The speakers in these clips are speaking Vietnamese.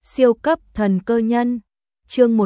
Siêu cấp thần cơ nhân, chương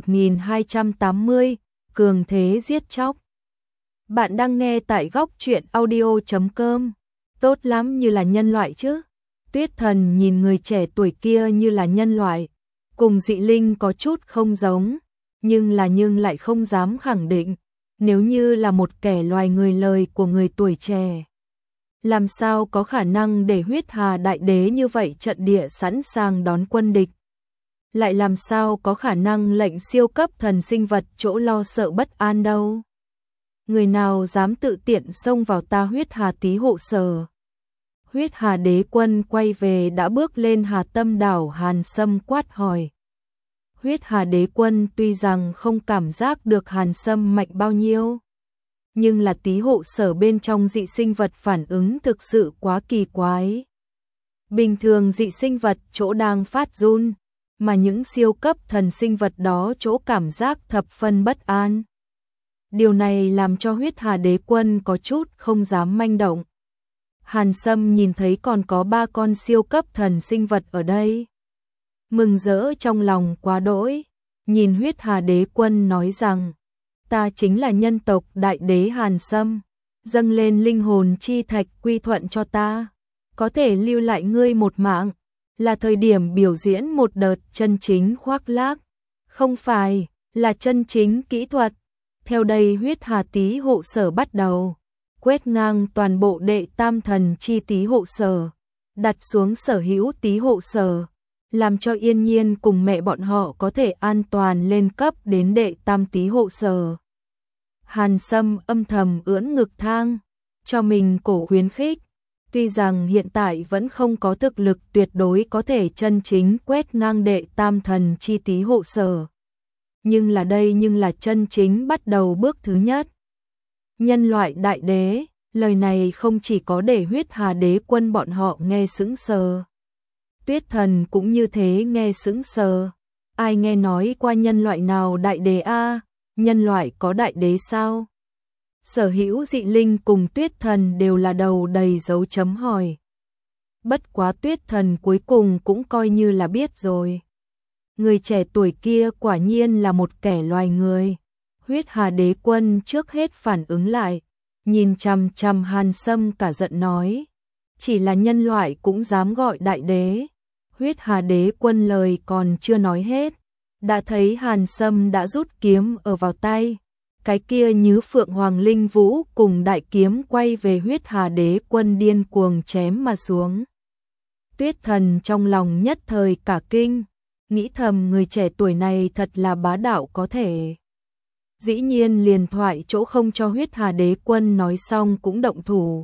1280, cường thế giết chóc. Bạn đang nghe tại góc truyện audio.com. Tốt lắm, như là nhân loại chứ. Tuyết Thần nhìn người trẻ tuổi kia như là nhân loại, cùng Dị Linh có chút không giống, nhưng lại không dám khẳng định, nếu như là một kẻ loài người lời của người tuổi trẻ. Làm sao có khả năng để Huyết Hà Đại Đế như vậy trận địa sẵn sàng đón quân địch? Lại làm sao có khả năng lệnh siêu cấp thần sinh vật chỗ lo sợ bất an đâu? Người nào dám tự tiện xông vào ta Huyết Hà Tý hộ sở? Huyết Hà Đế quân quay về đã bước lên Hà Tâm đảo, Hàn Sâm quát hỏi. Huyết Hà Đế quân tuy rằng không cảm giác được Hàn Sâm mạnh bao nhiêu, nhưng là Tý hộ sở bên trong dị sinh vật phản ứng thực sự quá kỳ quái. Bình thường dị sinh vật chỗ đang phát run, mà những siêu cấp thần sinh vật đó chỗ cảm giác thập phân bất an. Điều này làm cho Huyết Hà Đế quân có chút không dám manh động. Hàn Sâm nhìn thấy còn có 3 con siêu cấp thần sinh vật ở đây, mừng rỡ trong lòng quá đỗi, nhìn Huyết Hà Đế quân nói rằng: ta chính là nhân tộc Đại Đế Hàn Sâm, dâng lên linh hồn chi thạch quy thuận cho ta, có thể lưu lại ngươi một mạng, là thời điểm biểu diễn một đợt chân chính khoác lác, không phải là chân chính kỹ thuật. Theo đây Huyết Hà Tý hộ sở bắt đầu quét ngang toàn bộ đệ tam thần chi Tý hộ sở, đặt xuống sở hữu Tý hộ sở, làm cho Yên Nhiên cùng mẹ bọn họ có thể an toàn lên cấp đến đệ tam Tý hộ sở. Hàn Sâm âm thầm ưỡn ngực thang, cho mình cổ khuyến khích. Tuy rằng hiện tại vẫn không có thực lực tuyệt đối có thể chân chính quét ngang đệ tam thần chi Tý hộ sở, nhưng là chân chính bắt đầu bước thứ nhất. Nhân loại đại đế, lời này không chỉ có để Huyết Hà Đế quân bọn họ nghe sững sờ. Tuyết Thần cũng như thế nghe sững sờ. Ai nghe nói qua nhân loại nào đại đế a? Nhân loại có đại đế sao? Sở hữu Dị Linh cùng Tuyết Thần đều là đầu đầy dấu chấm hỏi. Bất quá Tuyết Thần cuối cùng cũng coi như là biết rồi. Người trẻ tuổi kia quả nhiên là một kẻ loài người. Huyết Hà Đế quân trước hết phản ứng lại, nhìn chằm chằm Hàn Sâm cả giận nói: chỉ là nhân loại cũng dám gọi đại đế. Huyết Hà Đế quân lời còn chưa nói hết, đã thấy Hàn Sâm đã rút kiếm ở vào tay. Cái kia như Phượng Hoàng Linh Vũ cùng đại kiếm quay về Huyết Hà Đế quân điên cuồng chém mà xuống. Tuyết Thần trong lòng nhất thời cả kinh, nghĩ thầm người trẻ tuổi này thật là bá đạo có thể. Dĩ nhiên liền thoại chỗ không cho Huyết Hà Đế quân nói xong cũng động thủ.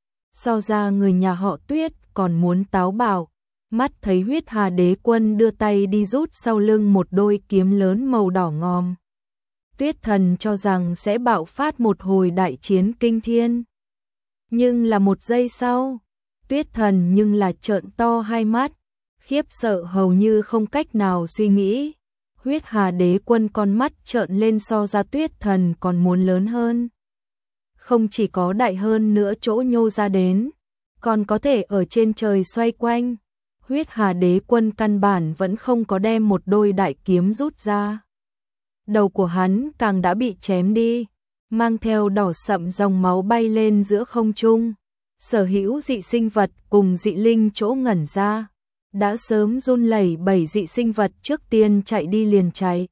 So ra người nhà họ Tuyết còn muốn táo bạo, mắt thấy Huyết Hà Đế quân đưa tay đi rút sau lưng một đôi kiếm lớn màu đỏ ngòm. Tuyết Thần cho rằng sẽ bạo phát một hồi đại chiến kinh thiên. Nhưng là một giây sau, Tuyết Thần nhưng là trợn to hai mắt, khiếp sợ hầu như không cách nào suy nghĩ. Huyết Hà Đế quân con mắt trợn lên so ra Tuyết Thần còn muốn lớn hơn. Không chỉ có đại hơn nữa chỗ nhô ra đến, còn có thể ở trên trời xoay quanh. Huyết Hà Đế quân căn bản vẫn không có đem một đôi đại kiếm rút ra. Đầu của hắn càng đã bị chém đi, mang theo đỏ sậm dòng máu bay lên giữa không trung. Sở hữu dị sinh vật cùng dị linh chỗ ngẩn ra, đã sớm run lẩy bẩy. Dị sinh vật trước tiên chạy đi liền chạy,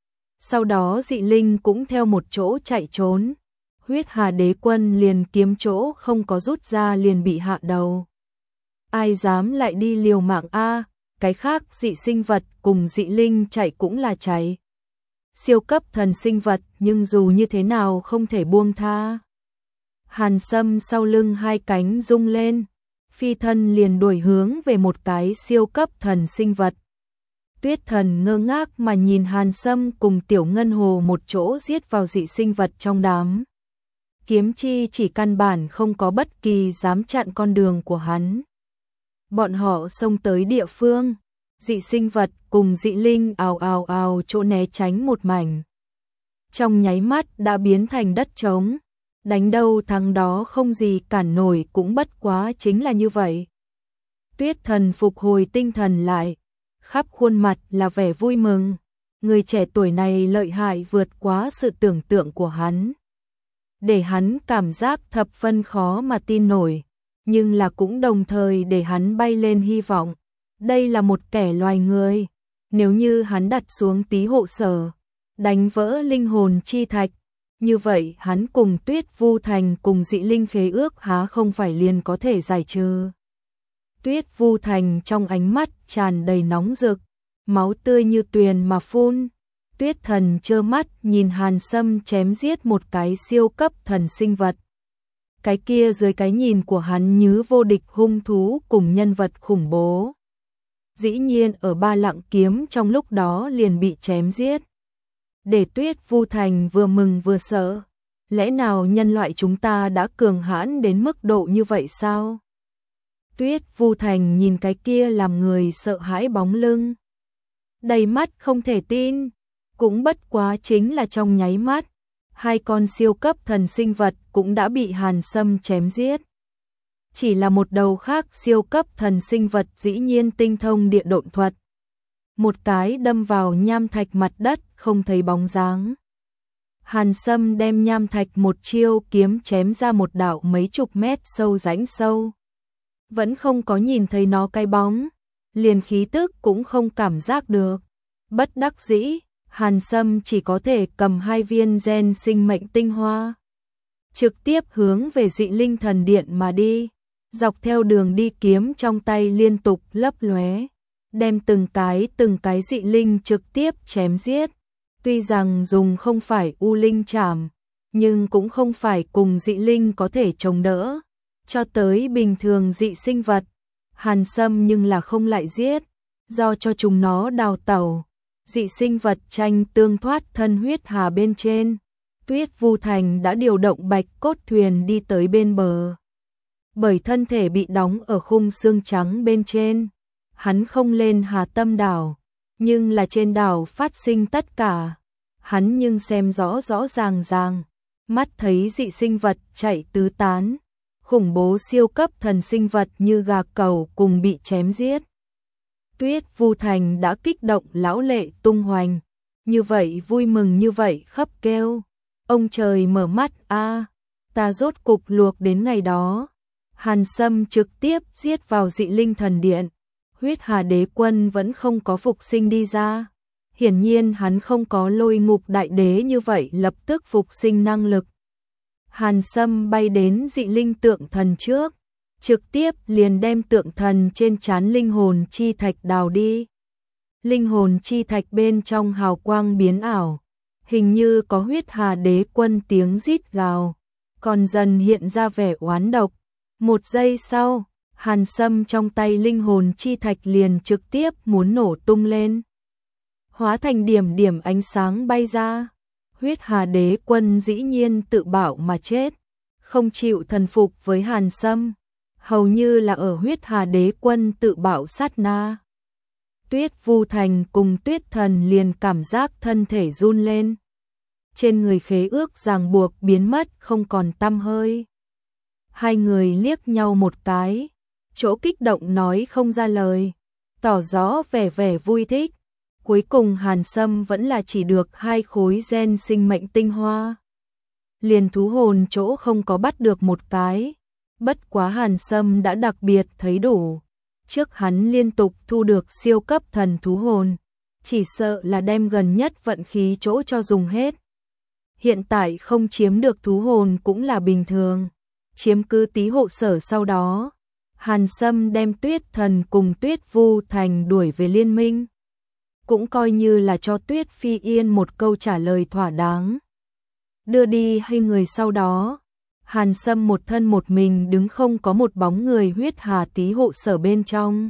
sau đó dị linh cũng theo một chỗ chạy trốn. Huyết Hà Đế quân liền kiếm chỗ không có rút ra liền bị hạ đầu. Ai dám lại đi liều mạng a? Cái khác dị sinh vật cùng dị linh chạy cũng là chạy. Siêu cấp thần sinh vật nhưng dù như thế nào không thể buông tha. Hàn Sâm sau lưng hai cánh rung lên, phi thân liền đuổi hướng về một cái siêu cấp thần sinh vật. Tuyết Thần ngơ ngác mà nhìn Hàn Sâm cùng Tiểu Ngân Hồ một chỗ giết vào dị sinh vật trong đám. Kiếm chi chỉ căn bản không có bất kỳ dám chặn con đường của hắn. Bọn họ xông tới địa phương, dị sinh vật cùng dị linh ào ào ào chỗ né tránh một mảnh. Trong nháy mắt đã biến thành đất trống, đánh đâu thắng đó, không gì cản nổi, cũng bất quá chính là như vậy. Tuyết Thần phục hồi tinh thần lại, khắp khuôn mặt là vẻ vui mừng. Người trẻ tuổi này lợi hại vượt quá sự tưởng tượng của hắn, để hắn cảm giác thập phân khó mà tin nổi, nhưng là cũng đồng thời để hắn bay lên hy vọng. Đây là một kẻ loài người, nếu như hắn đặt xuống Tý Hộ Sở, đánh vỡ linh hồn chi thạch, như vậy hắn cùng Tuyết Vu Thành cùng dị linh khế ước há không phải liền có thể giải trừ. Tuyết Vu Thành trong ánh mắt tràn đầy nóng rực, máu tươi như tuyền mà phun. Tuyết Thần trơ mắt nhìn Hàn Sâm chém giết một cái siêu cấp thần sinh vật. Cái kia dưới cái nhìn của hắn như vô địch hung thú cùng nhân vật khủng bố. Dĩ nhiên ở Ba Lặng Kiếm trong lúc đó liền bị chém giết. Để Tuyết Vu Thành vừa mừng vừa sợ. Lẽ nào nhân loại chúng ta đã cường hãn đến mức độ như vậy sao? Tuyết Vu Thành nhìn cái kia làm người sợ hãi bóng lưng, đầy mắt không thể tin. Cũng bất quá chính là trong nháy mắt, hai con siêu cấp thần sinh vật cũng đã bị Hàn Sâm chém giết. Chỉ là một đầu khác siêu cấp thần sinh vật dĩ nhiên tinh thông địa độn thuật. Một cái đâm vào nham thạch mặt đất không thấy bóng dáng. Hàn Sâm đem nham thạch một chiêu kiếm chém ra một đạo mấy chục mét sâu rãnh sâu. Vẫn không có nhìn thấy nó cái bóng, liền khí tức cũng không cảm giác được. Bất đắc dĩ, Hàn Sâm chỉ có thể cầm 2 viên gen sinh mệnh tinh hoa, trực tiếp hướng về dị linh thần điện mà đi. Dọc theo đường đi kiếm trong tay liên tục lấp lóe, đem từng cái dị linh trực tiếp chém giết. Tuy rằng dùng không phải U Linh Trảm, nhưng cũng không phải cùng dị linh có thể chống đỡ. Cho tới bình thường dị sinh vật, Hàn Sâm nhưng là không lại giết, do cho chúng nó đào tẩu. Dị sinh vật tranh tương thoát thân huyết hà bên trên. Tuyết Vu Thành đã điều động bạch cốt thuyền đi tới bên bờ. Bởi thân thể bị đóng ở khung xương trắng bên trên, hắn không lên Hà Tâm đảo, nhưng là trên đảo phát sinh tất cả. Hắn nhưng xem rõ ràng, mắt thấy dị sinh vật chạy tứ tán, khủng bố siêu cấp thần sinh vật như gà cẩu cùng bị chém giết. Tuyết Vu Thành đã kích động lão lệ tung hoành, như vậy vui mừng như vậy khấp kêu. Ông trời mở mắt a, ta rốt cục luộc đến ngày đó. Hàn Sâm trực tiếp giết vào dị linh thần điện. Huyết Hà Đế Quân vẫn không có phục sinh đi ra. Hiển nhiên hắn không có Lôi Ngục Đại Đế như vậy lập tức phục sinh năng lực. Hàn Sâm bay đến dị linh tượng thần trước, trực tiếp liền đem tượng thần trên trán linh hồn chi thạch đào đi. Linh hồn chi thạch bên trong hào quang biến ảo, hình như có Huyết Hà Đế Quân tiếng rít gào, còn dần hiện ra vẻ oán độc. Một giây sau, Hàn Sâm trong tay linh hồn chi thạch liền trực tiếp muốn nổ tung lên, hóa thành điểm điểm ánh sáng bay ra. Huyết Hà Đế Quân dĩ nhiên tự bạo mà chết, không chịu thần phục với Hàn Sâm. Hầu như là ở Huyết Hà Đế Quân tự bạo sát na, Tuyết Vu Thành cùng Tuyết Thần liền cảm giác thân thể run lên. Trên người khế ước ràng buộc biến mất không còn tăm hơi. Hai người liếc nhau một cái, chỗ kích động nói không ra lời, tỏ rõ vẻ vui thích. Cuối cùng Hàn Sâm vẫn là chỉ được 2 khối gen sinh mệnh tinh hoa. Liền thú hồn chỗ không có bắt được một cái. Bất quá Hàn Sâm đã đặc biệt thấy đủ. Trước hắn liên tục thu được siêu cấp thần thú hồn, chỉ sợ là đem gần nhất vận khí chỗ cho dùng hết. Hiện tại không chiếm được thú hồn cũng là bình thường. Chiếm cứ Tý Hộ Sở sau đó, Hàn Sâm đem Tuyết Thần cùng Tuyết Vu Thành đuổi về liên minh. Cũng coi như là cho Tuyết Phi Yên một câu trả lời thỏa đáng. Đưa đi hai người sau đó, Hàn Sâm một thân một mình đứng không có một bóng người Huyết Hà Tý Hộ Sở bên trong.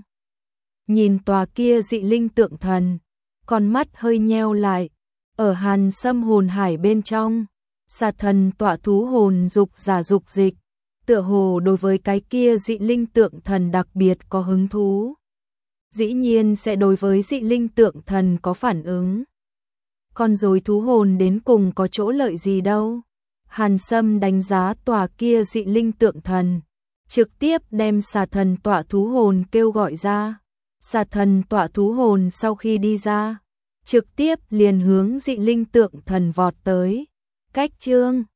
Nhìn tòa kia dị linh tượng thần, con mắt hơi nheo lại. Ở Hàn Sâm hồn hải bên trong, xà thần tọa thú hồn dục giả dục dịch, tựa hồ đối với cái kia dị linh tượng thần đặc biệt có hứng thú. Dĩ nhiên sẽ đối với dị linh tượng thần có phản ứng. Con rối thú hồn đến cùng có chỗ lợi gì đâu. Hàn Sâm đánh giá tòa kia dị linh tượng thần, trực tiếp đem xà thần tọa thú hồn kêu gọi ra. Xà thần tọa thú hồn sau khi đi ra, trực tiếp liền hướng dị linh tượng thần vọt tới. Cách chương